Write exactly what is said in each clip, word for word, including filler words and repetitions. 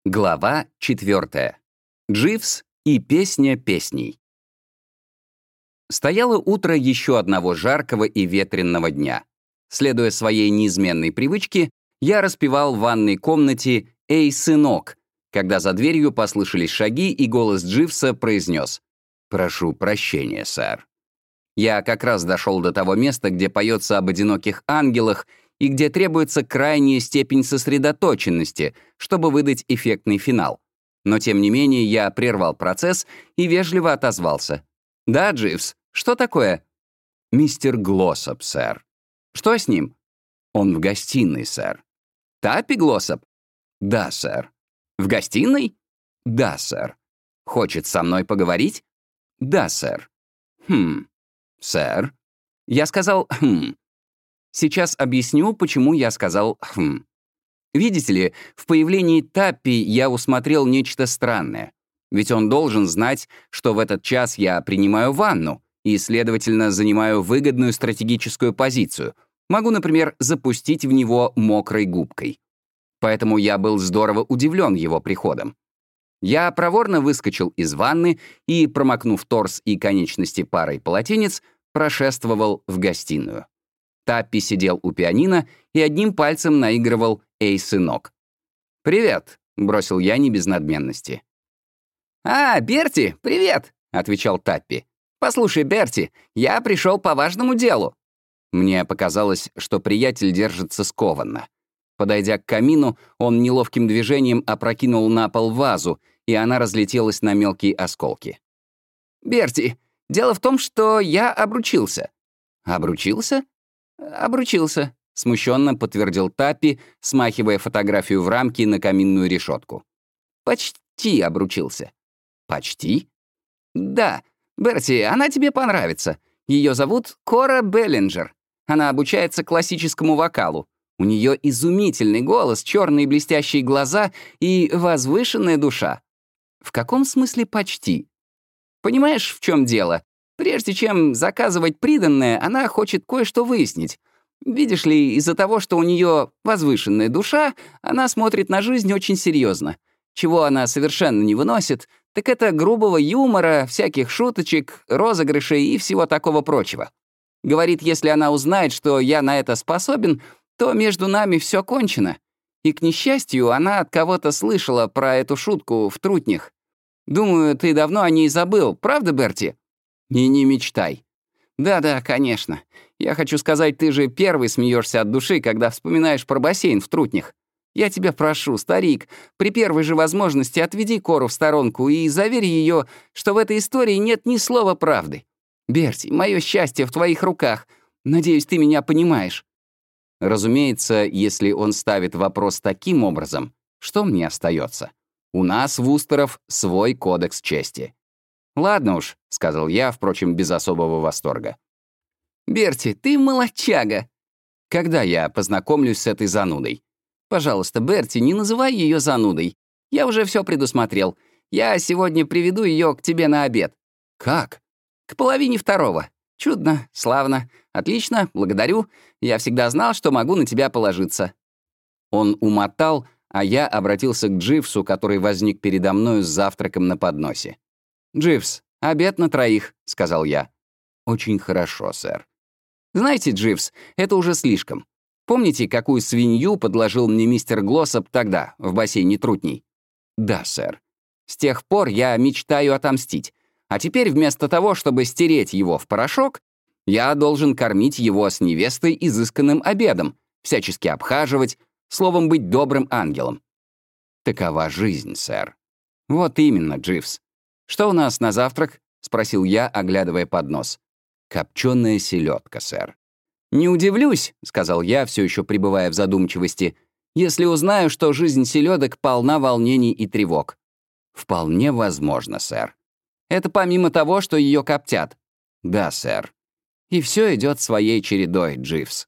Глава четвертая. Дживс и песня песней. Стояло утро еще одного жаркого и ветренного дня. Следуя своей неизменной привычке, я распевал в ванной комнате «Эй, сынок», когда за дверью послышались шаги, и голос Дживса произнес: «Прошу прощения, сэр». Я как раз дошел до того места, где поется об одиноких ангелах и где требуется крайняя степень сосредоточенности, чтобы выдать эффектный финал. Но, тем не менее, я прервал процесс и вежливо отозвался. «Да, Дживс, что такое?» «Мистер Глоссоп, сэр». «Что с ним?» «Он в гостиной, сэр». «Таппи Глоссоп?» «Да, сэр». «В гостиной?» «Да, сэр». «Хочет со мной поговорить?» «Да, сэр». «Хм, сэр». Я сказал «хм». Сейчас объясню, почему я сказал «хм». Видите ли, в появлении Таппи я усмотрел нечто странное. Ведь он должен знать, что в этот час я принимаю ванну и, следовательно, занимаю выгодную стратегическую позицию. Могу, например, запустить в него мокрой губкой. Поэтому я был здорово удивлен его приходом. Я проворно выскочил из ванны и, промокнув торс и конечности парой полотенец, прошествовал в гостиную. Таппи сидел у пианино и одним пальцем наигрывал «Эй, сынок». «Привет», — бросил я не без надменности. «А, Берти, привет», — отвечал Таппи. «Послушай, Берти, я пришел по важному делу». Мне показалось, что приятель держится скованно. Подойдя к камину, он неловким движением опрокинул на пол вазу, и она разлетелась на мелкие осколки. «Берти, дело в том, что я обручился». «Обручился?» «Обручился», — смущенно подтвердил Таппи, смахивая фотографию в рамке на каминную решетку. «Почти обручился». «Почти?» «Да. Берти, она тебе понравится. Ее зовут Кора Беллинджер. Она обучается классическому вокалу. У нее изумительный голос, черные блестящие глаза и возвышенная душа». «В каком смысле почти?» «Понимаешь, в чем дело? Прежде чем заказывать приданное, она хочет кое-что выяснить. Видишь ли, из-за того, что у нее возвышенная душа, она смотрит на жизнь очень серьезно. Чего она совершенно не выносит, так это грубого юмора, всяких шуточек, розыгрышей и всего такого прочего. Говорит, если она узнает, что я на это способен, то между нами все кончено. И, к несчастью, она от кого-то слышала про эту шутку в трутнях. Думаю, ты давно о ней забыл, правда, Берти? И не мечтай. Да-да, конечно. Я хочу сказать, ты же первый смеешься от души, когда вспоминаешь про бассейн в трутнях. Я тебя прошу, старик, при первой же возможности отведи Кору в сторонку и заверь ее, что в этой истории нет ни слова правды. Берти, мое счастье в твоих руках. Надеюсь, ты меня понимаешь. Разумеется, если он ставит вопрос таким образом, что мне остается? У нас, Вустеров, свой кодекс чести. «Ладно уж», — сказал я, впрочем, без особого восторга. «Берти, ты молодчага!» «Когда я познакомлюсь с этой занудой?» «Пожалуйста, Берти, не называй ее занудой. Я уже все предусмотрел. Я сегодня приведу ее к тебе на обед». «Как?» «К половине второго. Чудно, славно, отлично, благодарю. Я всегда знал, что могу на тебя положиться». Он умотал, а я обратился к Дживсу, который возник передо мною с завтраком на подносе. «Дживс, обед на троих», — сказал я. «Очень хорошо, сэр». «Знаете, Дживс, это уже слишком. Помните, какую свинью подложил мне мистер Глоссоп тогда, в бассейне трутней?» «Да, сэр. С тех пор я мечтаю отомстить. А теперь вместо того, чтобы стереть его в порошок, я должен кормить его с невестой изысканным обедом, всячески обхаживать, словом, быть добрым ангелом». «Такова жизнь, сэр». «Вот именно, Дживс. Что у нас на завтрак?» — спросил я, оглядывая поднос. «Копченая селедка, сэр». «Не удивлюсь», — сказал я, все еще пребывая в задумчивости, «если узнаю, что жизнь селедок полна волнений и тревог». «Вполне возможно, сэр». «Это помимо того, что ее коптят». «Да, сэр». «И все идет своей чередой, Дживс».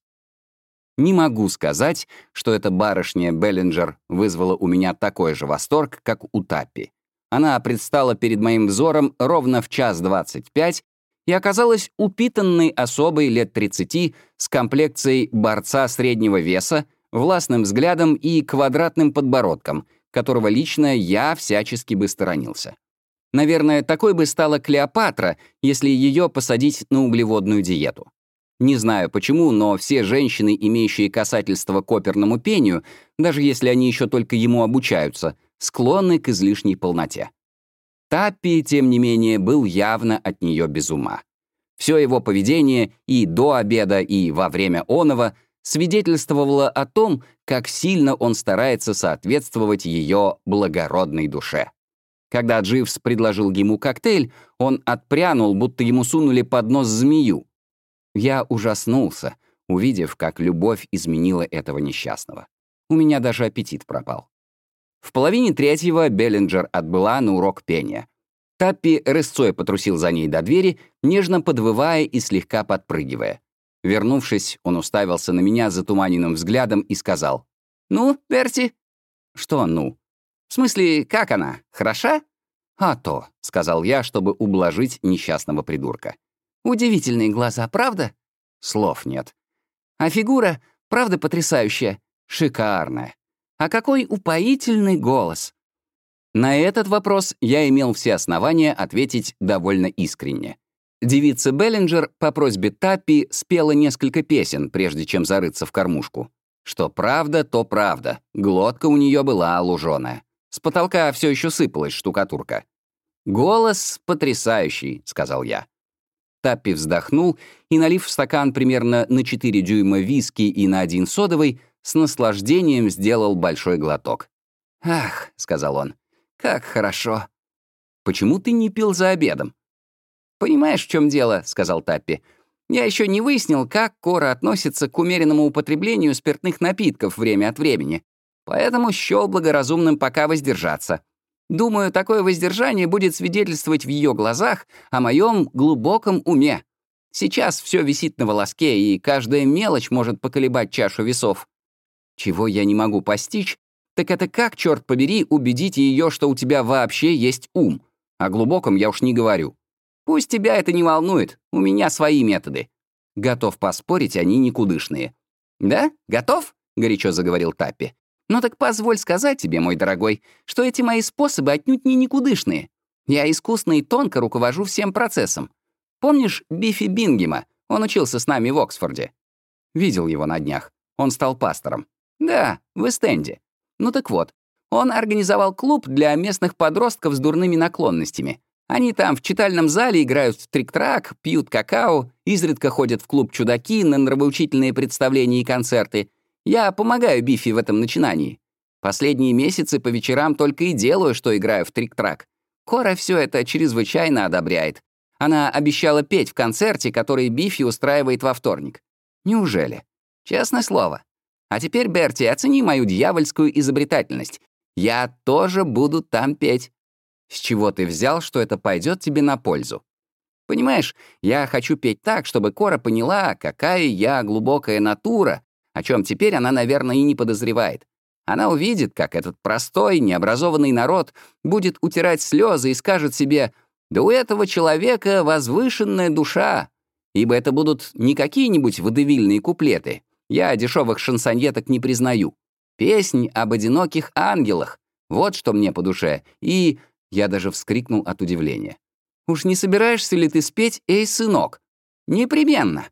Не могу сказать, что эта барышня Беллинджер вызвала у меня такой же восторг, как у Таппи. Она предстала перед моим взором ровно в час двадцать пять и оказалась упитанной особой лет тридцати с комплекцией борца среднего веса, властным взглядом и квадратным подбородком, которого лично я всячески бы сторонился. Наверное, такой бы стала Клеопатра, если ее посадить на углеводную диету. Не знаю почему, но все женщины, имеющие касательство к оперному пению, даже если они еще только ему обучаются, склонны к излишней полноте. Таппи, тем не менее, был явно от нее без ума. Все его поведение и до обеда, и во время оного свидетельствовало о том, как сильно он старается соответствовать ее благородной душе. Когда Дживс предложил ему коктейль, он отпрянул, будто ему сунули под нос змею. Я ужаснулся, увидев, как любовь изменила этого несчастного. У меня даже аппетит пропал. В половине третьего Беллинджер отбыла на урок пения. Таппи рысцой потрусил за ней до двери, нежно подвывая и слегка подпрыгивая. Вернувшись, он уставился на меня затуманенным взглядом и сказал: «Ну, Берти?» «Что «ну»?» «В смысле, как она? Хороша?» «А то», — сказал я, чтобы ублажить несчастного придурка. «Удивительные глаза, правда?» «Слов нет». «А фигура, правда, потрясающая?» «Шикарная». «А какой упоительный голос!» На этот вопрос я имел все основания ответить довольно искренне. Девица Беллинджер по просьбе Таппи спела несколько песен, прежде чем зарыться в кормушку. Что правда, то правда. Глотка у нее была луженая. С потолка все еще сыпалась штукатурка. «Голос потрясающий», — сказал я. Таппи вздохнул и, налив в стакан примерно на четыре дюйма виски и на один содовый, с наслаждением сделал большой глоток. «Ах», — сказал он, — «как хорошо». «Почему ты не пил за обедом?» «Понимаешь, в чем дело», — сказал Таппи. «Я еще не выяснил, как Кора относится к умеренному употреблению спиртных напитков время от времени, поэтому счел благоразумным пока воздержаться. Думаю, такое воздержание будет свидетельствовать в ее глазах о моем глубоком уме. Сейчас все висит на волоске, и каждая мелочь может поколебать чашу весов. Чего я не могу постичь, так это как, черт побери, убедить ее, что у тебя вообще есть ум. О глубоком я уж не говорю. Пусть тебя это не волнует, у меня свои методы. Готов поспорить, они никудышные». «Да? Готов?» — горячо заговорил Таппи. «Ну так позволь сказать тебе, мой дорогой, что эти мои способы отнюдь не никудышные. Я искусно и тонко руковожу всем процессом. Помнишь Биффи Бингема? Он учился с нами в Оксфорде». Видел его на днях. Он стал пастором. «Да, в Эст-Энде. Ну так вот, он организовал клуб для местных подростков с дурными наклонностями. Они там в читальном зале играют в трик-трак, пьют какао, изредка ходят в клуб «Чудаки» на нравоучительные представления и концерты. Я помогаю Биффи в этом начинании. Последние месяцы по вечерам только и делаю, что играю в трик-трак. Кора все это чрезвычайно одобряет. Она обещала петь в концерте, который Биффи устраивает во вторник. Неужели? Честное слово. А теперь, Берти, оцени мою дьявольскую изобретательность. Я тоже буду там петь. С чего ты взял, что это пойдет тебе на пользу? Понимаешь, я хочу петь так, чтобы Кора поняла, какая я глубокая натура, о чем теперь она, наверное, и не подозревает. Она увидит, как этот простой, необразованный народ будет утирать слезы и скажет себе: «Да у этого человека возвышенная душа», ибо это будут не какие-нибудь водевильные куплеты. Я дешевых шансоньеток не признаю. Песнь об одиноких ангелах. Вот что мне по душе. И... Я даже вскрикнул от удивления. «Уж не собираешься ли ты спеть «Эй, сынок»?» «Непременно».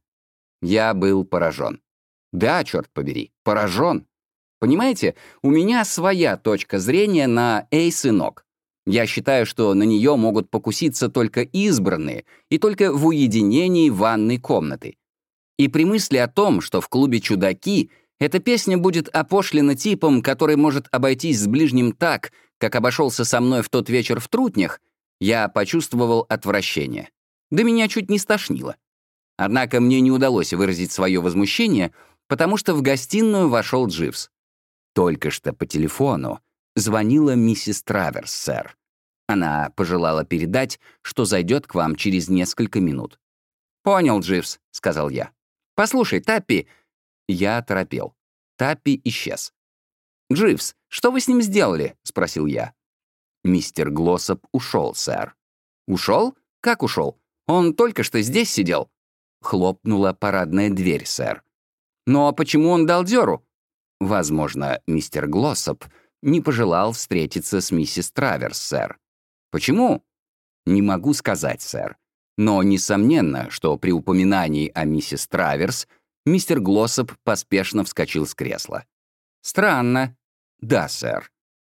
Я был поражен. Да, черт побери, поражен. Понимаете, у меня своя точка зрения на «Эй, сынок». Я считаю, что на нее могут покуситься только избранные и только в уединении ванной комнаты. И при мысли о том, что в клубе «Чудаки» эта песня будет опошлена типом, который может обойтись с ближним так, как обошелся со мной в тот вечер в Трутнях, я почувствовал отвращение. Да меня чуть не стошнило. Однако мне не удалось выразить свое возмущение, потому что в гостиную вошел Дживс. Только что по телефону звонила миссис Траверс, сэр. Она пожелала передать, что зайдет к вам через несколько минут. «Понял, Дживс», — сказал я. «Послушай, Таппи...» Я оторопел. Таппи исчез. «Дживс, что вы с ним сделали?» — спросил я. «Мистер Глоссоп ушел, сэр». «Ушел? Как ушел? Он только что здесь сидел». Хлопнула парадная дверь, сэр. «Но почему он дал дёру?» «Возможно, мистер Глоссоп не пожелал встретиться с миссис Траверс, сэр. Почему? Не могу сказать, сэр. Но несомненно, что при упоминании о миссис Траверс мистер Глоссоп поспешно вскочил с кресла. Странно. Да, сэр.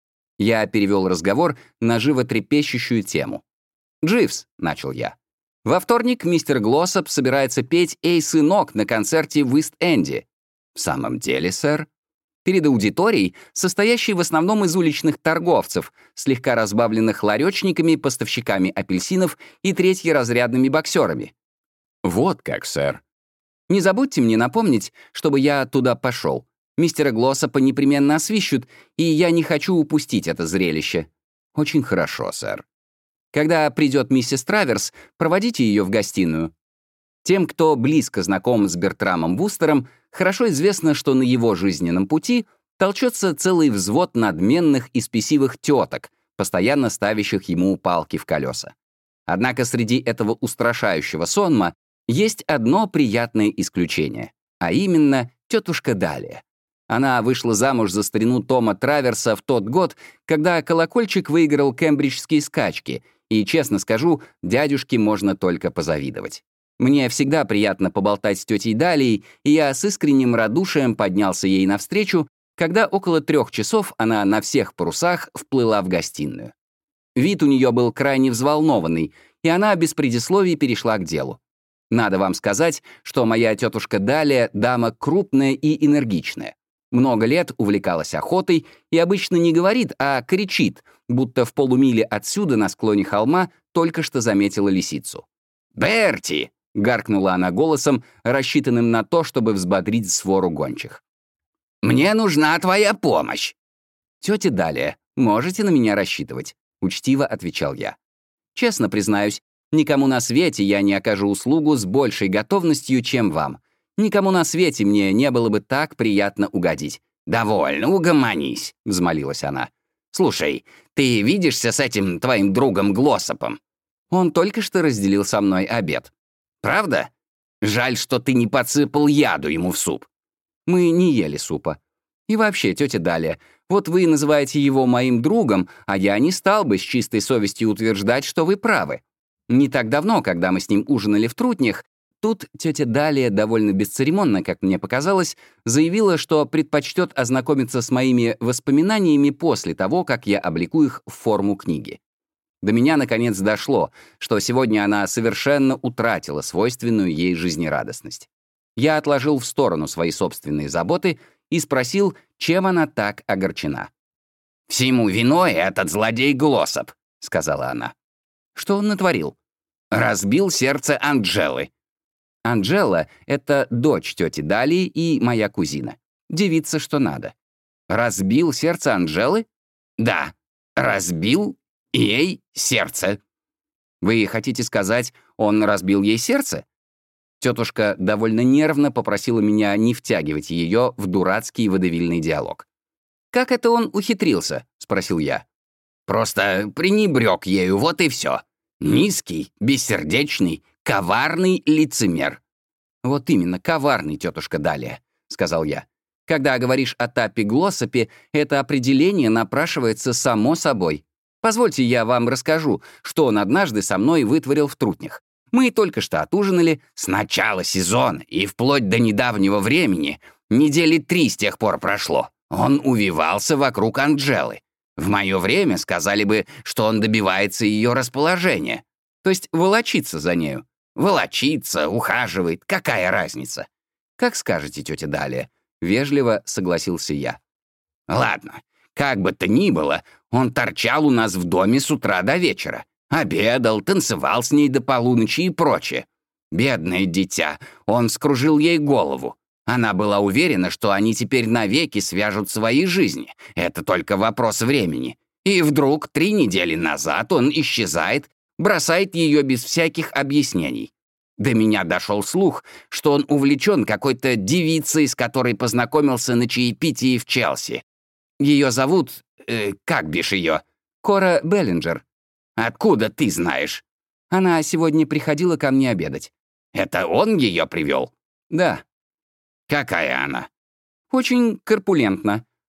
Я перевел разговор на животрепещущую тему. «Дживс», — начал я. «Во вторник мистер Глоссоп собирается петь «Эй, сынок» на концерте в Ист-Энде». «В самом деле, сэр?» Перед аудиторией, состоящей в основном из уличных торговцев, слегка разбавленных ларечниками, поставщиками апельсинов и третьеразрядными боксерами. «Вот как, сэр». «Не забудьте мне напомнить, чтобы я туда пошел. Мистера Глоссопа непременно освищут, и я не хочу упустить это зрелище». «Очень хорошо, сэр». «Когда придет миссис Траверс, проводите ее в гостиную». Тем, кто близко знаком с Бертрамом Вустером, хорошо известно, что на его жизненном пути толчется целый взвод надменных и спесивых теток, постоянно ставящих ему палки в колеса. Однако среди этого устрашающего сонма есть одно приятное исключение, а именно тетушка Далия. Она вышла замуж за старину Тома Траверса в тот год, когда колокольчик выиграл кембриджские скачки, и, честно скажу, дядюшке можно только позавидовать. Мне всегда приятно поболтать с тетей Далией, и я с искренним радушием поднялся ей навстречу, когда около трех часов она на всех парусах вплыла в гостиную. Вид у нее был крайне взволнованный, и она без предисловий перешла к делу. Надо вам сказать, что моя тетушка Далия — дама крупная и энергичная. Много лет увлекалась охотой и обычно не говорит, а кричит, будто в полумиле отсюда на склоне холма только что заметила лисицу. «Берти!» — гаркнула она голосом, рассчитанным на то, чтобы взбодрить свору гончих. «Мне нужна твоя помощь!» «Тетя Далия, можете на меня рассчитывать», — учтиво отвечал я. «Честно признаюсь, никому на свете я не окажу услугу с большей готовностью, чем вам. Никому на свете мне не было бы так приятно угодить». «Довольно, угомонись», — взмолилась она. «Слушай, ты видишься с этим твоим другом Глоссопом?» «Он только что разделил со мной обед». «Правда? Жаль, что ты не подсыпал яду ему в суп». «Мы не ели супа. И вообще, тетя Далия, вот вы называете его моим другом, а я не стал бы с чистой совестью утверждать, что вы правы. Не так давно, когда мы с ним ужинали в Трутнях, тут тетя Далия довольно бесцеремонно, как мне показалось, заявила, что предпочтет ознакомиться с моими воспоминаниями после того, как я облеку их в форму книги. До меня, наконец, дошло, что сегодня она совершенно утратила свойственную ей жизнерадостность. Я отложил в сторону свои собственные заботы и спросил, чем она так огорчена. «Всему виной этот злодей Глоссоп», — сказала она. «Что он натворил?» «Разбил сердце Анджелы». Анджела — это дочь тети Далии и моя кузина. Девица, что надо. «Разбил сердце Анджелы?» «Да, разбил ей сердце». «Вы хотите сказать, он разбил ей сердце?» Тетушка довольно нервно попросила меня не втягивать ее в дурацкий водевильный диалог. «Как это он ухитрился?» — спросил я. «Просто пренебрег ею, вот и все. Низкий, бессердечный, коварный лицемер». «Вот именно, коварный, тетушка Далия», — сказал я. «Когда говоришь о Таппе Глоссопе, это определение напрашивается само собой. Позвольте, я вам расскажу, что он однажды со мной вытворил в Трутнях. Мы только что отужинали с начала сезона, и вплоть до недавнего времени, недели три с тех пор прошло, он увивался вокруг Анджелы. В мое время сказали бы, что он добивается ее расположения. То есть волочится за нею. Волочится, ухаживает, какая разница? Как скажете, тетя Далия, вежливо согласился я. Ладно, как бы то ни было, он торчал у нас в доме с утра до вечера. Обедал, танцевал с ней до полуночи и прочее. Бедное дитя, он скружил ей голову. Она была уверена, что они теперь навеки свяжут свои жизни. Это только вопрос времени. И вдруг три недели назад он исчезает, бросает ее без всяких объяснений. До меня дошел слух, что он увлечен какой-то девицей, с которой познакомился на чаепитии в Челси. Ее зовут... Э, как бишь ее? Кора Беллинджер. Откуда ты знаешь? Она сегодня приходила ко мне обедать. Это он ее привел? Да. Какая она? Очень корпулентна.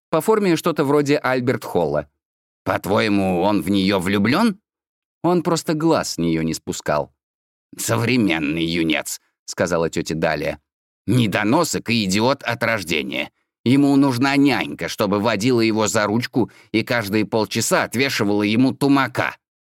По форме что-то вроде Альберт Холла. По-твоему, он в нее влюблен? Он просто глаз с нее не спускал. «Современный юнец», — сказала тетя Далия. «Недоносок и идиот от рождения. Ему нужна нянька, чтобы водила его за ручку и каждые полчаса отвешивала ему тумака».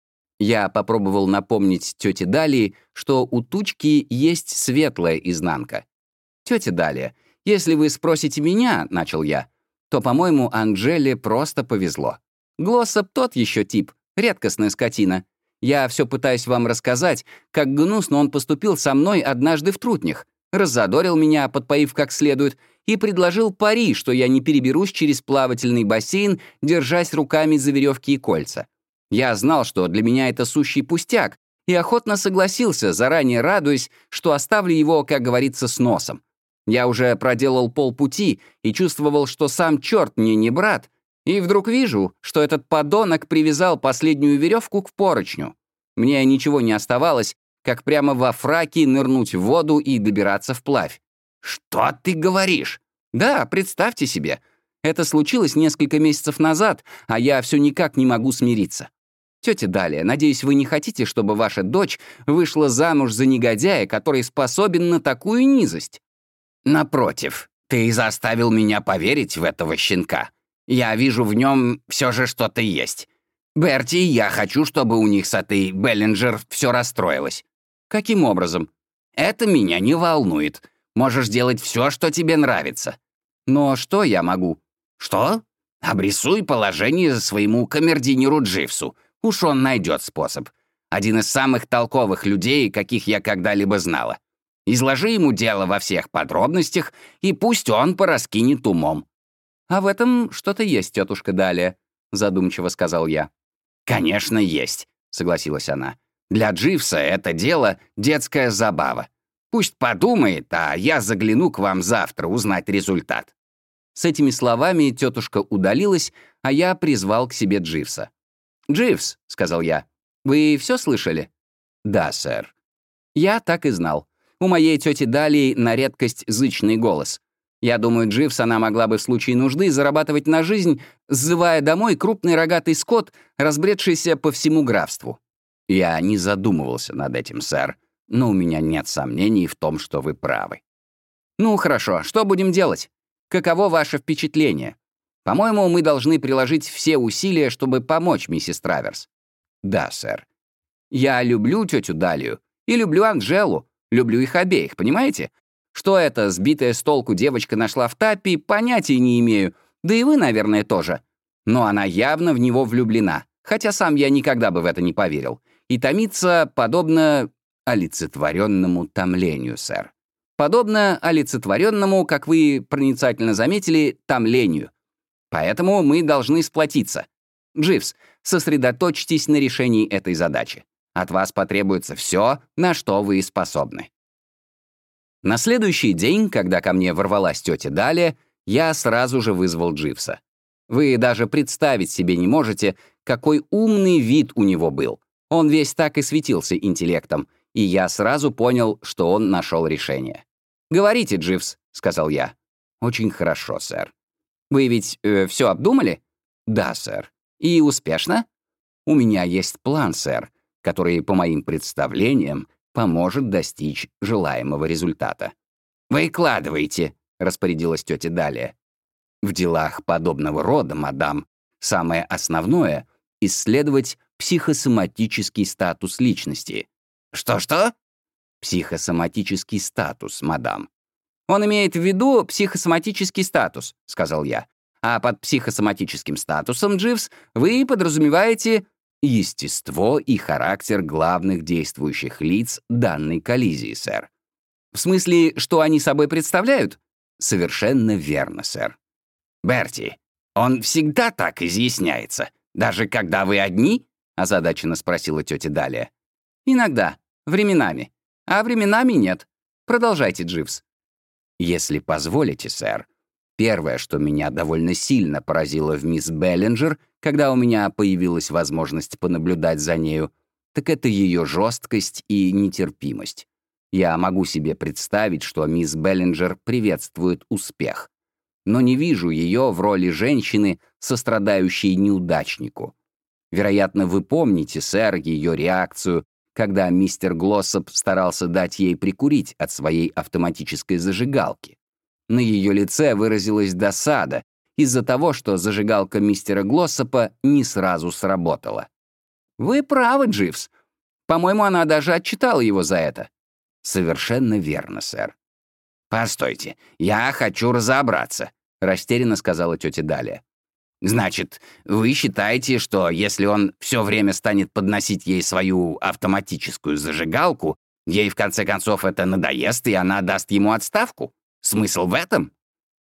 Я попробовал напомнить тете Далии, что у тучки есть светлая изнанка. «Тетя Далия, если вы спросите меня, — начал я, — то, по-моему, Анжеле просто повезло. Глоссоп тот еще тип, редкостная скотина. Я все пытаюсь вам рассказать, как гнусно он поступил со мной однажды в Трутнях, раззадорил меня, подпоив как следует, и предложил пари, что я не переберусь через плавательный бассейн, держась руками за веревки и кольца. Я знал, что для меня это сущий пустяк, и охотно согласился, заранее радуясь, что оставлю его, как говорится, с носом. Я уже проделал полпути и чувствовал, что сам черт мне не брат, и вдруг вижу, что этот подонок привязал последнюю веревку к поручню. Мне ничего не оставалось, как прямо во фраке нырнуть в воду и добираться вплавь. «Что ты говоришь?» «Да, представьте себе. Это случилось несколько месяцев назад, а я все никак не могу смириться. Тетя Далия, надеюсь, вы не хотите, чтобы ваша дочь вышла замуж за негодяя, который способен на такую низость?» «Напротив, ты заставил меня поверить в этого щенка. Я вижу в нем все же что-то есть. Берти, я хочу, чтобы у них с этой Беллинджер все расстроилось». «Каким образом?» «Это меня не волнует. Можешь делать все, что тебе нравится». «Но что я могу?» «Что? Обрисуй положение своему камердинеру Дживсу. Уж он найдет способ. Один из самых толковых людей, каких я когда-либо знала. Изложи ему дело во всех подробностях, и пусть он пораскинет умом». «А в этом что-то есть, тетушка Далия», — задумчиво сказал я. «Конечно, есть», — согласилась она. «Для Дживса это дело — детская забава. Пусть подумает, а я загляну к вам завтра узнать результат». С этими словами тетушка удалилась, а я призвал к себе Дживса. «Дживс», — сказал я, — «вы все слышали?» «Да, сэр». Я так и знал. У моей тети Далии на редкость зычный голос. Я думаю, Дживс она могла бы в случае нужды зарабатывать на жизнь, сзывая домой крупный рогатый скот, разбредшийся по всему графству. Я не задумывался над этим, сэр, но у меня нет сомнений в том, что вы правы. Ну, хорошо, что будем делать? Каково ваше впечатление? По-моему, мы должны приложить все усилия, чтобы помочь миссис Траверс. Да, сэр. Я люблю тетю Далию и люблю Анжелу, люблю их обеих, понимаете? Что эта сбитая с толку девочка нашла в Таппи, понятия не имею, да и вы, наверное, тоже. Но она явно в него влюблена, хотя сам я никогда бы в это не поверил. И томится подобно олицетворенному томлению, сэр. Подобно олицетворенному, как вы проницательно заметили, томлению. Поэтому мы должны сплотиться. Дживс, сосредоточьтесь на решении этой задачи. От вас потребуется все, на что вы способны. На следующий день, когда ко мне ворвалась тетя Далия, я сразу же вызвал Дживса. Вы даже представить себе не можете, какой умный вид у него был. Он весь так и светился интеллектом, и я сразу понял, что он нашел решение. «Говорите, Дживс», — сказал я. «Очень хорошо, сэр». «Вы ведь э, все обдумали?» «Да, сэр». «И успешно?» «У меня есть план, сэр, который, по моим представлениям, поможет достичь желаемого результата». «Выкладывайте», — распорядилась тетя Далия. «В делах подобного рода, мадам, самое основное — исследовать психосоматический статус личности». «Что-что?» «Психосоматический статус, мадам». «Он имеет в виду психосоматический статус», — сказал я. «А под психосоматическим статусом, Дживс, вы подразумеваете естество и характер главных действующих лиц данной коллизии, сэр». «В смысле, что они собой представляют?» «Совершенно верно, сэр». «Берти, он всегда так изъясняется, даже когда вы одни?» — озадаченно спросила тетя Далия. «Иногда, временами. А временами нет. Продолжайте, Дживс». «Если позволите, сэр, первое, что меня довольно сильно поразило в мисс Беллинджер, когда у меня появилась возможность понаблюдать за нею, так это ее жесткость и нетерпимость. Я могу себе представить, что мисс Беллинджер приветствует успех. но не вижу ее в роли женщины, сострадающей неудачнику. Вероятно, вы помните, сэр, ее реакцию, когда мистер Глоссоп старался дать ей прикурить от своей автоматической зажигалки. На ее лице выразилась досада из-за того, что зажигалка мистера Глоссопа не сразу сработала. «Вы правы, Дживс. По-моему, она даже отчитала его за это». «Совершенно верно, сэр». «Постойте, я хочу разобраться», — растерянно сказала тетя Далия. «Значит, вы считаете, что если он все время станет подносить ей свою автоматическую зажигалку, ей в конце концов это надоест, и она даст ему отставку? Смысл в этом?»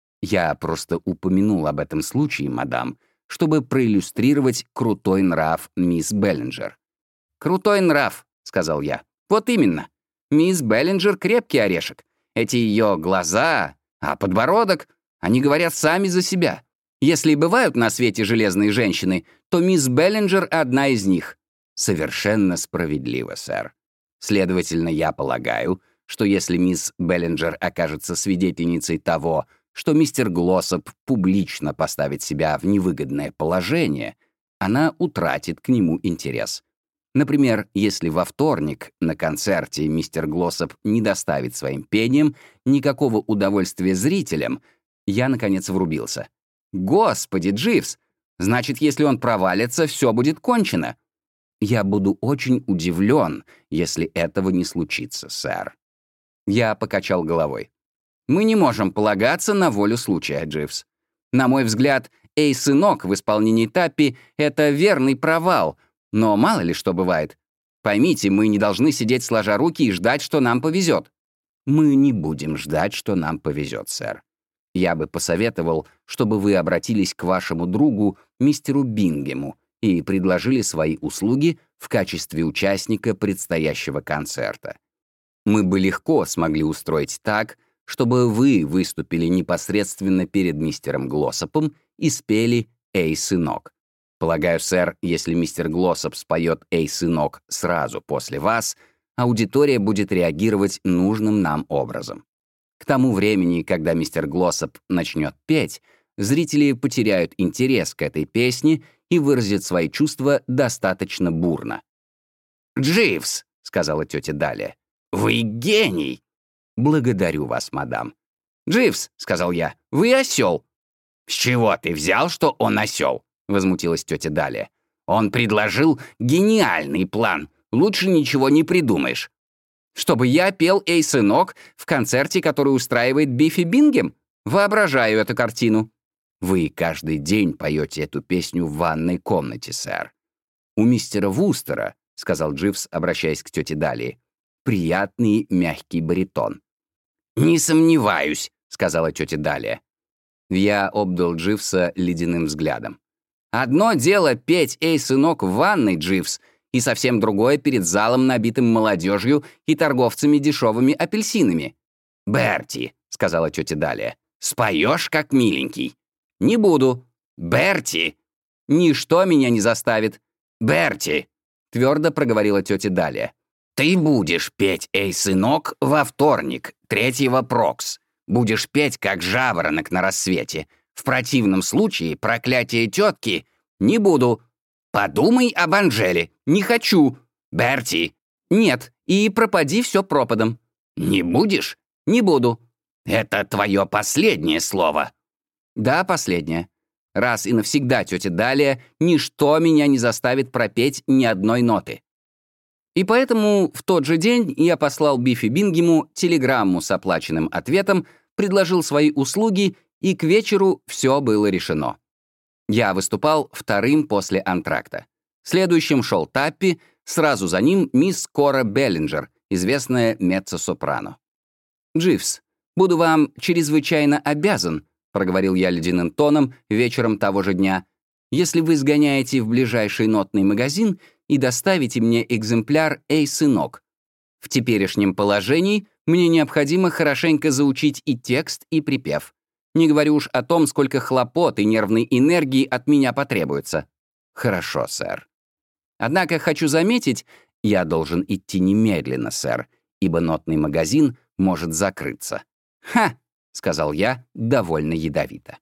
«Я просто упомянул об этом случае, мадам, чтобы проиллюстрировать крутой нрав мисс Беллинджер». «Крутой нрав», — сказал я. «Вот именно. Мисс Беллинджер — крепкий орешек. Эти ее глаза, а подбородок, они говорят сами за себя. Если и бывают на свете железные женщины, то мисс Беллинджер — одна из них». «Совершенно справедливо, сэр. Следовательно, я полагаю, что если мисс Беллинджер окажется свидетельницей того, что мистер Глоссоп публично поставит себя в невыгодное положение, она утратит к нему интерес. Например, если во вторник на концерте мистер Глоссоп не доставит своим пением никакого удовольствия зрителям, я, наконец, врубился. «Господи, Дживс! Значит, если он провалится, все будет кончено». «Я буду очень удивлен, если этого не случится, сэр». Я покачал головой. «Мы не можем полагаться на волю случая, Дживс. На мой взгляд, «Эй, сынок» в исполнении Таппи — это верный провал, но мало ли что бывает. Поймите, мы не должны сидеть сложа руки и ждать, что нам повезет». «Мы не будем ждать, что нам повезет, сэр. Я бы посоветовал, чтобы вы обратились к вашему другу, мистеру Бингему, и предложили свои услуги в качестве участника предстоящего концерта. Мы бы легко смогли устроить так, чтобы вы выступили непосредственно перед мистером Глоссопом и спели «Эй, сынок». Полагаю, сэр, если мистер Глоссоп споет «Эй, сынок» сразу после вас, аудитория будет реагировать нужным нам образом. К тому времени, когда мистер Глоссоп начнет петь, зрители потеряют интерес к этой песне и выразят свои чувства достаточно бурно. «Дживс», — сказала тетя Далия, — «вы гений!» «Благодарю вас, мадам». «Дживс», — сказал я, — «вы осел». «С чего ты взял, что он осел?» — возмутилась тетя Далия. «Он предложил гениальный план. Лучше ничего не придумаешь». «Чтобы я пел «Эй, сынок» в концерте, который устраивает Биффи Бингем? Воображаю эту картину». «Вы каждый день поете эту песню в ванной комнате, сэр. У мистера Вустера», — сказал Дживс, обращаясь к тете Далии, — «приятный мягкий баритон». «Не сомневаюсь», — сказала тетя Далия. Я обдал Дживса ледяным взглядом. «Одно дело петь «Эй, сынок» в ванной, Дживс, и совсем другое перед залом, набитым молодежью и торговцами дешевыми апельсинами». «Берти», — сказала тетя Далия, — «споешь, как миленький». «Не буду». «Берти!» «Ничто меня не заставит». «Берти!» — твердо проговорила тетя Далия. «Ты будешь петь «Эй, сынок» во вторник, третьего прокс. Будешь петь, как жаворонок на рассвете. В противном случае проклятие тетки не буду. Подумай об Анжеле. Не хочу. Берти!» «Нет, и пропади все пропадом». «Не будешь?» «Не буду». «Это твое последнее слово». «Да, последнее. Раз и навсегда, тетя Далия, ничто меня не заставит пропеть ни одной ноты». И поэтому в тот же день я послал Биффи Бингему телеграмму с оплаченным ответом, предложил свои услуги, и к вечеру все было решено. Я выступал вторым после антракта. Следующим шел Таппи, сразу за ним мисс Кора Беллинджер, известная меццо-сопрано. «Дживс, буду вам чрезвычайно обязан», — проговорил я ледяным тоном вечером того же дня, «если вы сгоняете в ближайший нотный магазин и доставите мне экземпляр «Эй, сынок». В теперешнем положении мне необходимо хорошенько заучить и текст, и припев. Не говорю уж о том, сколько хлопот и нервной энергии от меня потребуется». «Хорошо, сэр». «Однако хочу заметить, я должен идти немедленно, сэр, ибо нотный магазин может закрыться». «Ха! — сказал я довольно ядовито.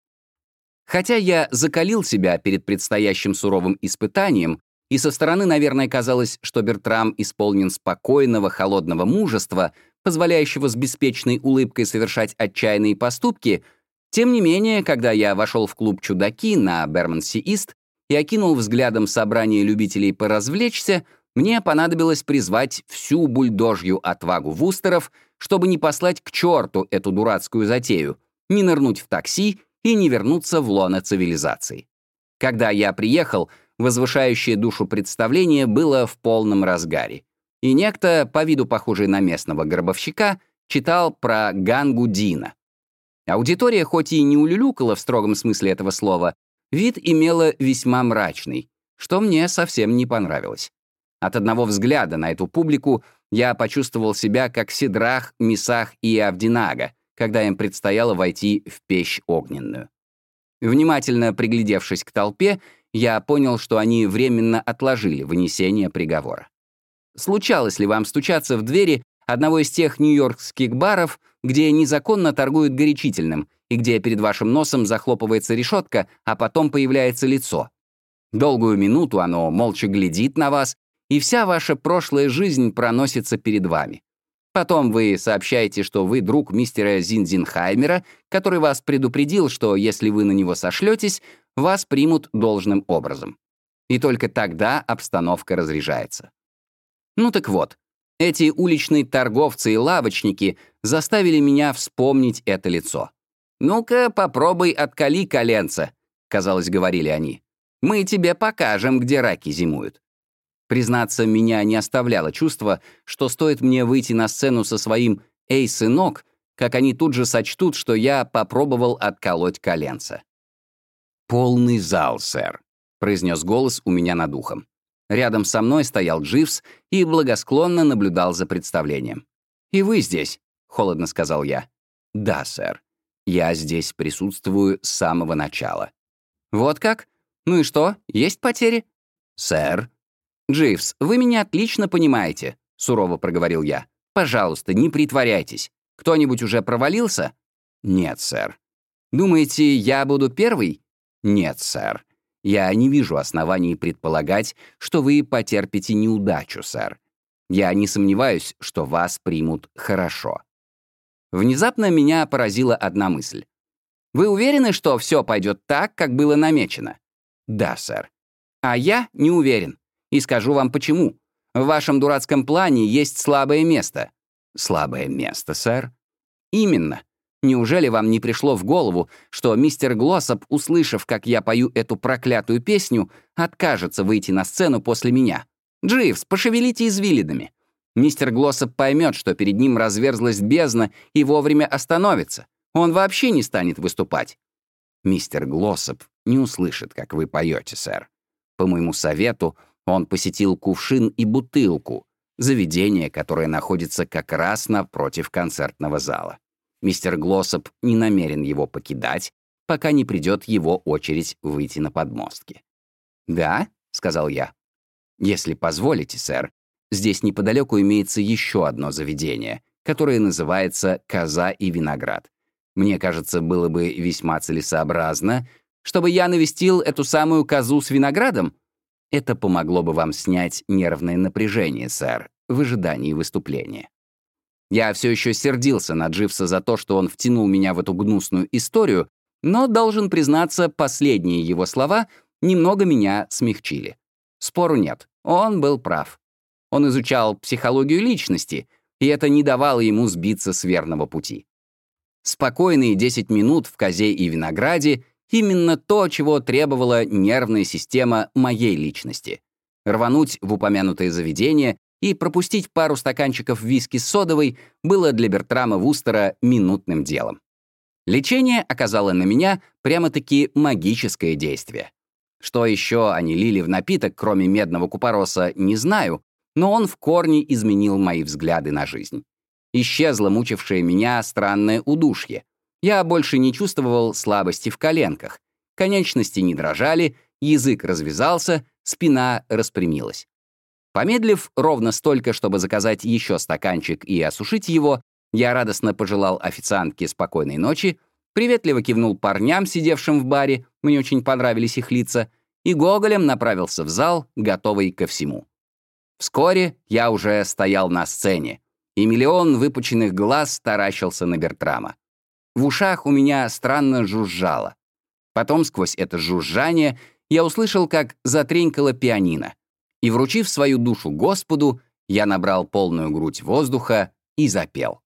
Хотя я закалил себя перед предстоящим суровым испытанием, и со стороны, наверное, казалось, что Бертрам исполнен спокойного, холодного мужества, позволяющего с беспечной улыбкой совершать отчаянные поступки, тем не менее, когда я вошел в клуб «Чудаки» на Бермонси-Ист и окинул взглядом собрание любителей поразвлечься, мне понадобилось призвать всю бульдожью отвагу вустеров, чтобы не послать к черту эту дурацкую затею, не нырнуть в такси и не вернуться в лоно цивилизации. Когда я приехал, возвышающее душу представление было в полном разгаре, и некто, по виду похожий на местного гробовщика, читал про Гангу Дина. Аудитория хоть и не улюлюкала в строгом смысле этого слова, вид имела весьма мрачный, что мне совсем не понравилось. От одного взгляда на эту публику я почувствовал себя как Сидрах, Месах и Авдинага, когда им предстояло войти в печь огненную. Внимательно приглядевшись к толпе, я понял, что они временно отложили вынесение приговора. Случалось ли вам стучаться в двери одного из тех нью-йоркских баров, где незаконно торгуют горячительным, и где перед вашим носом захлопывается решетка, а потом появляется лицо? Долгую минуту оно молча глядит на вас, и вся ваша прошлая жизнь проносится перед вами. Потом вы сообщаете, что вы друг мистера Зинзенхаймера, который вас предупредил, что если вы на него сошлетесь, вас примут должным образом. И только тогда обстановка разряжается. Ну так вот, эти уличные торговцы и лавочники заставили меня вспомнить это лицо. «Ну-ка, попробуй откали коленца», — казалось, говорили они. «Мы тебе покажем, где раки зимуют». Признаться, меня не оставляло чувство, что стоит мне выйти на сцену со своим «Эй, сынок», как они тут же сочтут, что я попробовал отколоть коленца. «Полный зал, сэр», — произнес голос у меня над ухом. Рядом со мной стоял Дживс и благосклонно наблюдал за представлением. «И вы здесь?» — холодно сказал я. «Да, сэр. Я здесь присутствую с самого начала». «Вот как? Ну и что, есть потери?» «Сэр». «Дживс, вы меня отлично понимаете», — сурово проговорил я. «Пожалуйста, не притворяйтесь. Кто-нибудь уже провалился?» «Нет, сэр». «Думаете, я буду первый?» «Нет, сэр. Я не вижу оснований предполагать, что вы потерпите неудачу, сэр. Я не сомневаюсь, что вас примут хорошо». Внезапно меня поразила одна мысль. «Вы уверены, что все пойдет так, как было намечено?» «Да, сэр». «А я не уверен. И скажу вам почему. В вашем дурацком плане есть слабое место». «Слабое место, сэр?» «Именно. Неужели вам не пришло в голову, что мистер Глоссоп, услышав, как я пою эту проклятую песню, откажется выйти на сцену после меня? Дживс, пошевелите извилинами. Мистер Глоссоп поймет, что перед ним разверзлась бездна и вовремя остановится. Он вообще не станет выступать». «Мистер Глоссоп не услышит, как вы поете, сэр. По моему совету, он посетил «Кувшин и бутылку», заведение, которое находится как раз напротив концертного зала. Мистер Глоссоп не намерен его покидать, пока не придет его очередь выйти на подмостки. «Да?» — сказал я. «Если позволите, сэр, здесь неподалеку имеется еще одно заведение, которое называется «Коза и виноград». Мне кажется, было бы весьма целесообразно, чтобы я навестил эту самую козу с виноградом. Это помогло бы вам снять нервное напряжение, сэр, в ожидании выступления». Я все еще сердился на Дживса за то, что он втянул меня в эту гнусную историю, но, должен признаться, последние его слова немного меня смягчили. Спору нет, он был прав. Он изучал психологию личности, и это не давало ему сбиться с верного пути. Спокойные десять минут в «Козе и винограде» — именно то, чего требовала нервная система моей личности. Рвануть в упомянутое заведение и пропустить пару стаканчиков виски с содовой было для Бертрама Вустера минутным делом. Лечение оказало на меня прямо-таки магическое действие. Что еще они лили в напиток, кроме медного купороса, не знаю, но он в корне изменил мои взгляды на жизнь. Исчезло мучившее меня странное удушье. Я больше не чувствовал слабости в коленках. Конечности не дрожали, язык развязался, спина распрямилась. Помедлив ровно столько, чтобы заказать еще стаканчик и осушить его, Я радостно пожелал официантке спокойной ночи, приветливо кивнул парням, сидевшим в баре, мне очень понравились их лица, и гоголем направился в зал, готовый ко всему. Вскоре я уже стоял на сцене, и миллион выпученных глаз таращился на Бертрама. В ушах у меня странно жужжало. Потом сквозь это жужжание я услышал, как затренькало пианино, и, вручив свою душу Господу, я набрал полную грудь воздуха и запел.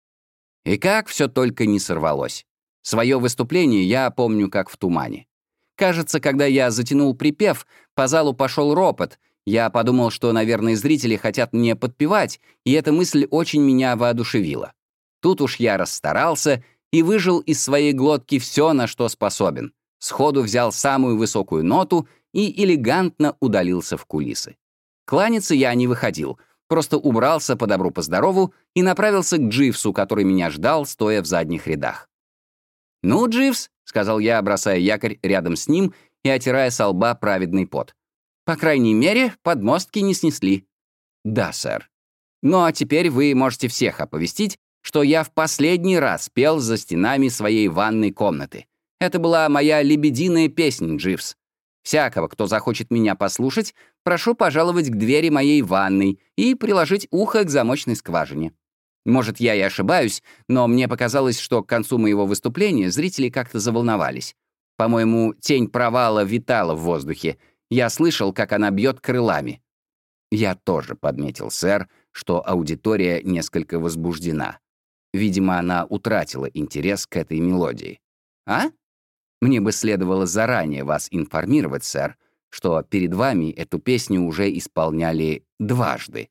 И как все только не сорвалось. Свое выступление я помню как в тумане. Кажется, когда я затянул припев, по залу пошел ропот. Я подумал, что, наверное, зрители хотят мне подпевать, и эта мысль очень меня воодушевила. Тут уж я расстарался и выжил из своей глотки все, на что способен. Сходу взял самую высокую ноту и элегантно удалился в кулисы. Кланяться я не выходил, просто убрался по добру-поздорову и направился к Дживсу, который меня ждал, стоя в задних рядах. «Ну, Дживс», — сказал я, бросая якорь рядом с ним и отирая со лба праведный пот. «По крайней мере, подмостки не снесли». «Да, сэр. Ну а теперь вы можете всех оповестить, что я в последний раз пел за стенами своей ванной комнаты. Это была моя лебединая песня, Дживс. Всякого, кто захочет меня послушать, прошу пожаловать к двери моей ванной и приложить ухо к замочной скважине. Может, я и ошибаюсь, но мне показалось, что к концу моего выступления зрители как-то заволновались. По-моему, тень провала витала в воздухе. Я слышал, как она бьет крылами. Я тоже подметил, сэр, что аудитория несколько возбуждена. Видимо, она утратила интерес к этой мелодии. А? Мне бы следовало заранее вас информировать, сэр, что перед вами эту песню уже исполняли дважды.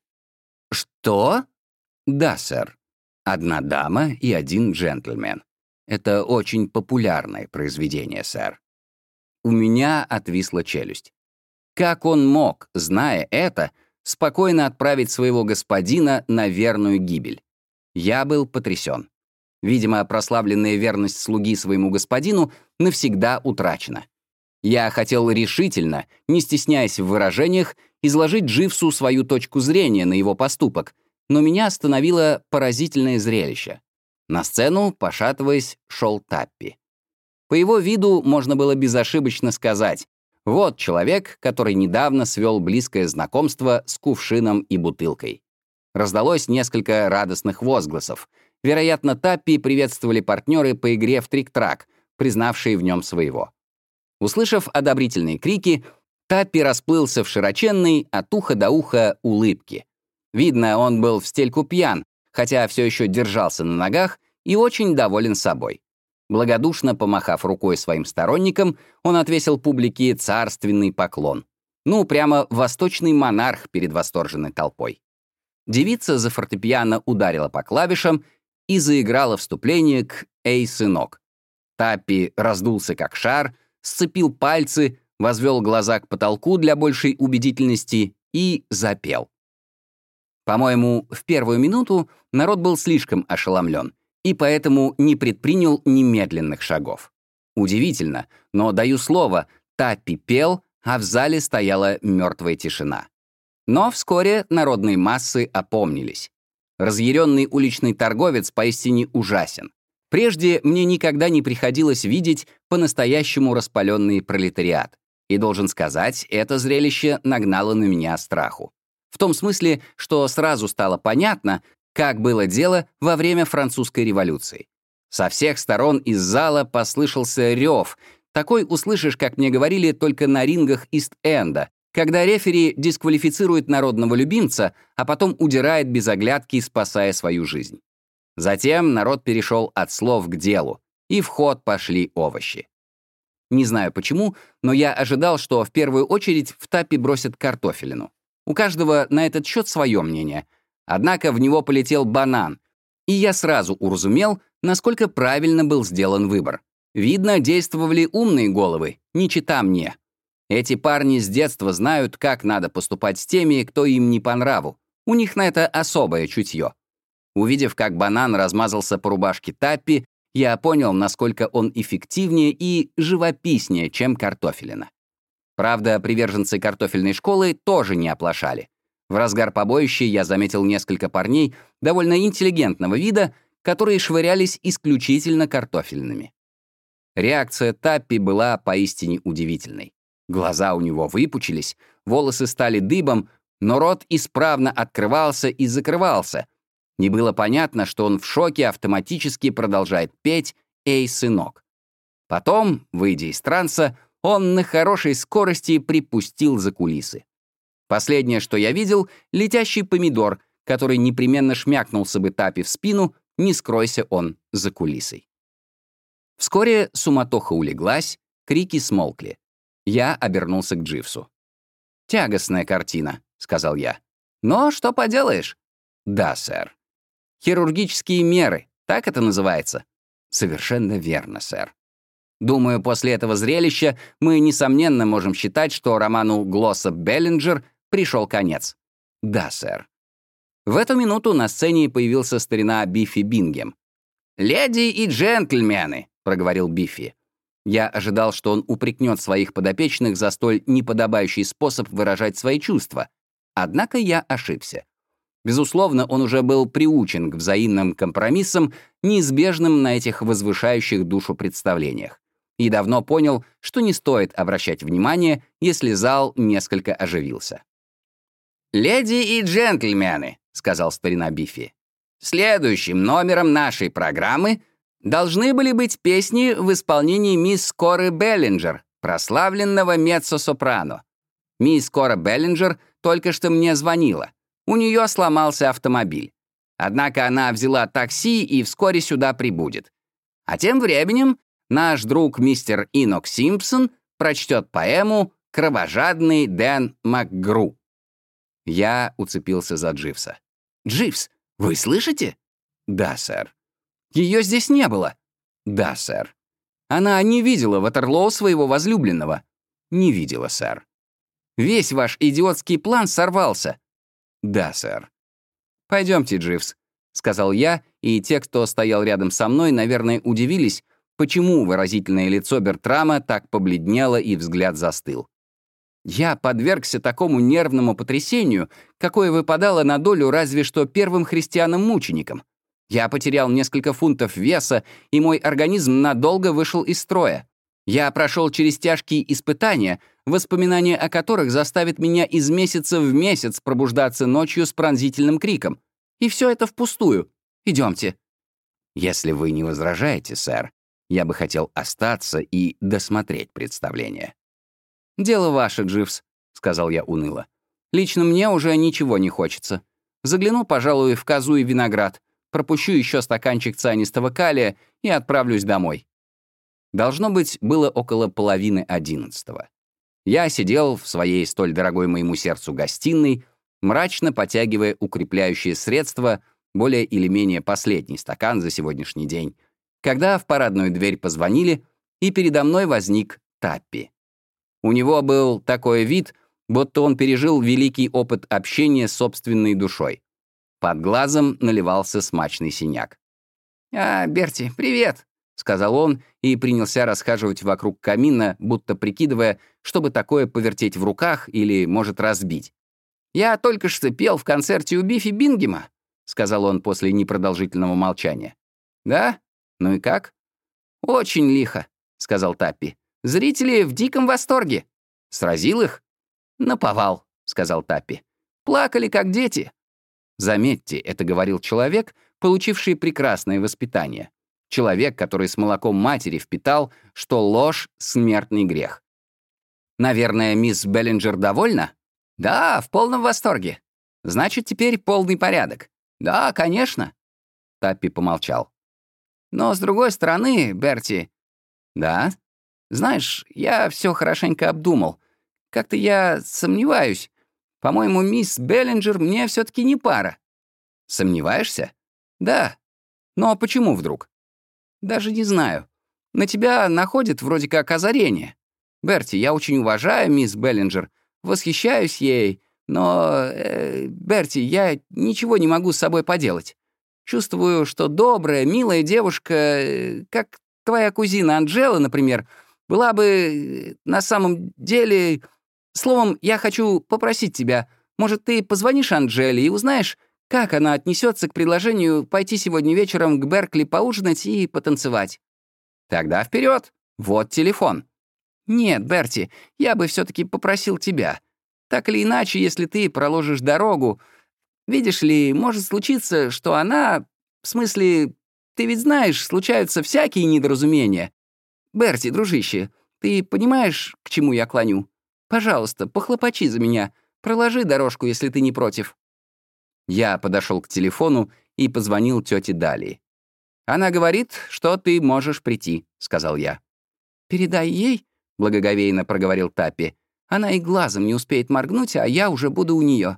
Что? Да, сэр. Одна дама и один джентльмен. Это очень популярное произведение, сэр. У меня отвисла челюсть. Как он мог, зная это, спокойно отправить своего господина на верную гибель? Я был потрясен. Видимо, прославленная верность слуги своему господину навсегда утрачена. Я хотел решительно, не стесняясь в выражениях, изложить Дживсу свою точку зрения на его поступок, но меня остановило поразительное зрелище. На сцену, пошатываясь, шел Таппи. По его виду можно было безошибочно сказать: вот человек, который недавно свел близкое знакомство с кувшином и бутылкой. Раздалось несколько радостных возгласов. Вероятно, Таппи приветствовали партнеры по игре в трик-трак, признавшие в нем своего. Услышав одобрительные крики, Таппи расплылся в широченной от уха до уха улыбке. Видно, он был в стельку пьян, хотя все еще держался на ногах и очень доволен собой. Благодушно помахав рукой своим сторонникам, он отвесил публике царственный поклон. Ну, прямо восточный монарх перед восторженной толпой. Девица за фортепиано ударила по клавишам и заиграла вступление к «Эй, сынок». Таппи раздулся как шар, сцепил пальцы, возвел глаза к потолку для большей убедительности и запел. По-моему, в первую минуту народ был слишком ошеломлен и поэтому не предпринял немедленных шагов. Удивительно, но, даю слово, Таппи пел, а в зале стояла мертвая тишина. Но вскоре народные массы опомнились. Разъяренный уличный торговец поистине ужасен. Прежде мне никогда не приходилось видеть по-настоящему распаленный пролетариат. И, должен сказать, это зрелище нагнало на меня страху. В том смысле, что сразу стало понятно, как было дело во время французской революции. Со всех сторон из зала послышался рев. Такой услышишь, как мне говорили, только на рингах Ист-Энда, когда рефери дисквалифицирует народного любимца, а потом удирает без оглядки, спасая свою жизнь. Затем народ перешел от слов к делу, и в ход пошли овощи. Не знаю почему, но я ожидал, что в первую очередь в Таппи бросят картофелину. У каждого на этот счет свое мнение. Однако в него полетел банан, и я сразу уразумел, насколько правильно был сделан выбор. Видно, действовали умные головы, не чита мне. Эти парни с детства знают, как надо поступать с теми, кто им не по нраву. У них на это особое чутье. Увидев, как банан размазался по рубашке Таппи, я понял, насколько он эффективнее и живописнее, чем картофелина. Правда, приверженцы картофельной школы тоже не оплошали. В разгар побоища я заметил несколько парней довольно интеллигентного вида, которые швырялись исключительно картофельными. Реакция Таппи была поистине удивительной. Глаза у него выпучились, волосы стали дыбом, но рот исправно открывался и закрывался. Не было понятно, что он в шоке автоматически продолжает петь «Эй, сынок». Потом, выйдя из транса, он на хорошей скорости припустил за кулисы. Последнее, что я видел, летящий помидор, который непременно шмякнулся бы Таппи в спину, не скройся он за кулисой. Вскоре суматоха улеглась, крики смолкли. Я обернулся к Дживсу. «Тягостная картина», — сказал я. «Но что поделаешь?» «Да, сэр». «Хирургические меры, так это называется?» «Совершенно верно, сэр». Думаю, после этого зрелища мы, несомненно, можем считать, что роману Глосса Беллинджер пришел конец. Да, сэр. В эту минуту на сцене появился старина Биффи Бингем. «Леди и джентльмены», — проговорил Биффи. Я ожидал, что он упрекнет своих подопечных за столь неподобающий способ выражать свои чувства. Однако я ошибся. Безусловно, он уже был приучен к взаимным компромиссам, неизбежным на этих возвышающих душу представлениях, и давно понял, что не стоит обращать внимание, если зал несколько оживился. «Леди и джентльмены», — сказал старина Биффи, «следующим номером нашей программы должны были быть песни в исполнении мисс Коры Беллинджер, прославленного меццо-сопрано. Мисс Кора Беллинджер только что мне звонила. У нее сломался автомобиль. Однако она взяла такси и вскоре сюда прибудет. А тем временем наш друг мистер Инок Симпсон прочтет поэму «Кровожадный Дэн МакГру». Я уцепился за Дживса. «Дживс, вы слышите?» «Да, сэр». «Ее здесь не было?» «Да, сэр». «Она не видела Ватерлоу своего возлюбленного?» «Не видела, сэр». «Весь ваш идиотский план сорвался?» «Да, сэр». «Пойдемте, Дживс», — сказал я, и те, кто стоял рядом со мной, наверное, удивились, почему выразительное лицо Бертрама так побледнело и взгляд застыл. Я подвергся такому нервному потрясению, какое выпадало на долю разве что первым христианам-мученикам. Я потерял несколько фунтов веса, и мой организм надолго вышел из строя. Я прошел через тяжкие испытания, воспоминания о которых заставят меня из месяца в месяц пробуждаться ночью с пронзительным криком. И все это впустую. Идемте. Если вы не возражаете, сэр, я бы хотел остаться и досмотреть представление. «Дело ваше, Дживс», — сказал я уныло. «Лично мне уже ничего не хочется. Загляну, пожалуй, в козу и виноград, пропущу еще стаканчик цианистого калия и отправлюсь домой». Должно быть, было около половины одиннадцатого. Я сидел в своей столь дорогой моему сердцу гостиной, мрачно потягивая укрепляющие средства, более или менее последний стакан за сегодняшний день, когда в парадную дверь позвонили, и передо мной возник Таппи. У него был такой вид, будто он пережил великий опыт общения с собственной душой. Под глазом наливался смачный синяк. «А, Берти, привет!» — сказал он и принялся расхаживать вокруг камина, будто прикидывая, чтобы такое повертеть в руках или, может, разбить. «Я только что пел в концерте у Биффи Бингема», — сказал он после непродолжительного молчания. «Да? Ну и как?» «Очень лихо», — сказал Таппи. «Зрители в диком восторге». «Сразил их?» «Наповал», — сказал Таппи. «Плакали, как дети». Заметьте, это говорил человек, получивший прекрасное воспитание. Человек, который с молоком матери впитал, что ложь — смертный грех. «Наверное, мисс Беллинджер довольна?» «Да, в полном восторге». «Значит, теперь полный порядок». «Да, конечно». Таппи помолчал. «Но, с другой стороны, Берти...» «Да?» «Знаешь, я все хорошенько обдумал. Как-то я сомневаюсь. По-моему, мисс Беллинджер мне все-таки не пара». «Сомневаешься?» «Да. Но почему вдруг?» «Даже не знаю. На тебя находит вроде как озарение. Берти, я очень уважаю мисс Беллинджер, восхищаюсь ей, но, э, Берти, я ничего не могу с собой поделать. Чувствую, что добрая, милая девушка, э, как твоя кузина Анджела, например, была бы э, на самом деле... Словом, я хочу попросить тебя, Может, ты позвонишь Анжеле и узнаешь, как она отнесется к предложению пойти сегодня вечером к Беркли поужинать и потанцевать? Тогда вперед. Вот телефон. Нет, Берти, я бы все-таки попросил тебя. Так или иначе, если ты проложишь дорогу, видишь ли, может случиться, что она... В смысле, ты ведь знаешь, случаются всякие недоразумения. Берти, дружище, ты понимаешь, к чему я клоню? Пожалуйста, похлопочи за меня. Проложи дорожку, если ты не против». Я подошел к телефону и позвонил тете Дали. «Она говорит, что ты можешь прийти», — сказал я. «Передай ей», — благоговейно проговорил Таппи. «Она и глазом не успеет моргнуть, а я уже буду у нее».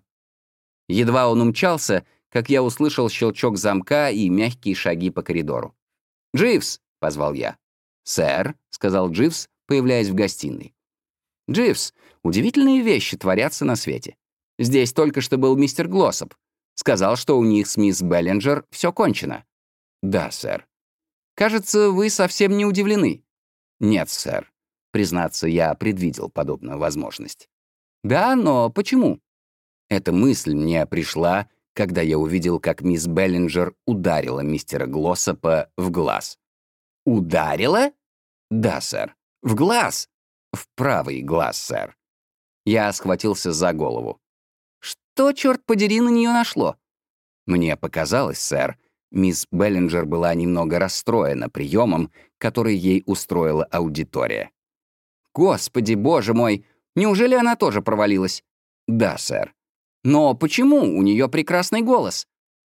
Едва он умчался, как я услышал щелчок замка и мягкие шаги по коридору. «Дживс!» — позвал я. «Сэр», — сказал Дживс, появляясь в гостиной. «Дживс, удивительные вещи творятся на свете. Здесь только что был мистер Глоссоп. Сказал, что у них с мисс Беллинджер все кончено». «Да, сэр». «Кажется, вы совсем не удивлены». «Нет, сэр. Признаться, я предвидел подобную возможность». «Да, но почему?» Эта мысль мне пришла, когда я увидел, как мисс Беллинджер ударила мистера Глоссопа в глаз. «Ударила?» «Да, сэр. В глаз?» «В правый глаз, сэр». Я схватился за голову. «Что, черт подери, на нее нашло?» Мне показалось, сэр, мисс Беллинджер была немного расстроена приемом, который ей устроила аудитория. «Господи, боже мой! Неужели она тоже провалилась?» «Да, сэр». «Но почему? У нее прекрасный голос».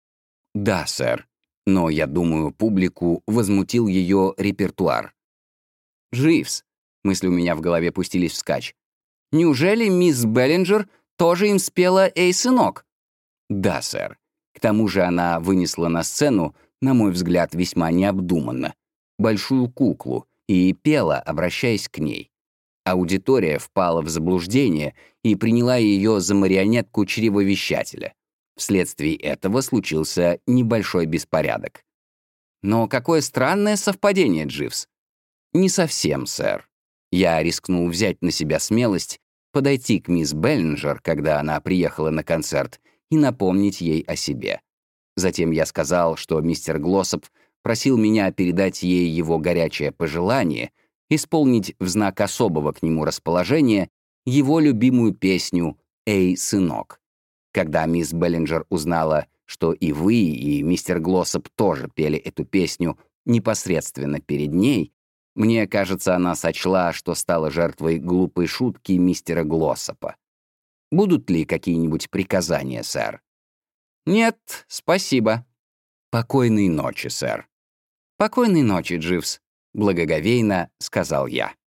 «Да, сэр. Но, я думаю, публику возмутил ее репертуар». «Дживс», — мысли у меня в голове пустились вскачь. «Неужели мисс Беллинджер тоже им спела «Эй, сынок»?» «Да, сэр. К тому же она вынесла на сцену, на мой взгляд, весьма необдуманно, большую куклу и пела, обращаясь к ней. Аудитория впала в заблуждение и приняла ее за марионетку чревовещателя. Вследствие этого случился небольшой беспорядок. Но какое странное совпадение, Дживс. Не совсем, сэр. Я рискнул взять на себя смелость подойти к мисс Беллинджер, когда она приехала на концерт, и напомнить ей о себе. Затем я сказал, что мистер Глоссоп просил меня передать ей его горячее пожелание исполнить в знак особого к нему расположения его любимую песню «Эй, сынок». Когда мисс Беллинджер узнала, что и вы, и мистер Глоссоп тоже пели эту песню непосредственно перед ней, мне кажется, она сочла, что стала жертвой глупой шутки мистера Глоссопа. Будут ли какие-нибудь приказания, сэр? Нет, спасибо. Покойной ночи, сэр. Покойной ночи, Дживс, благоговейно сказал я.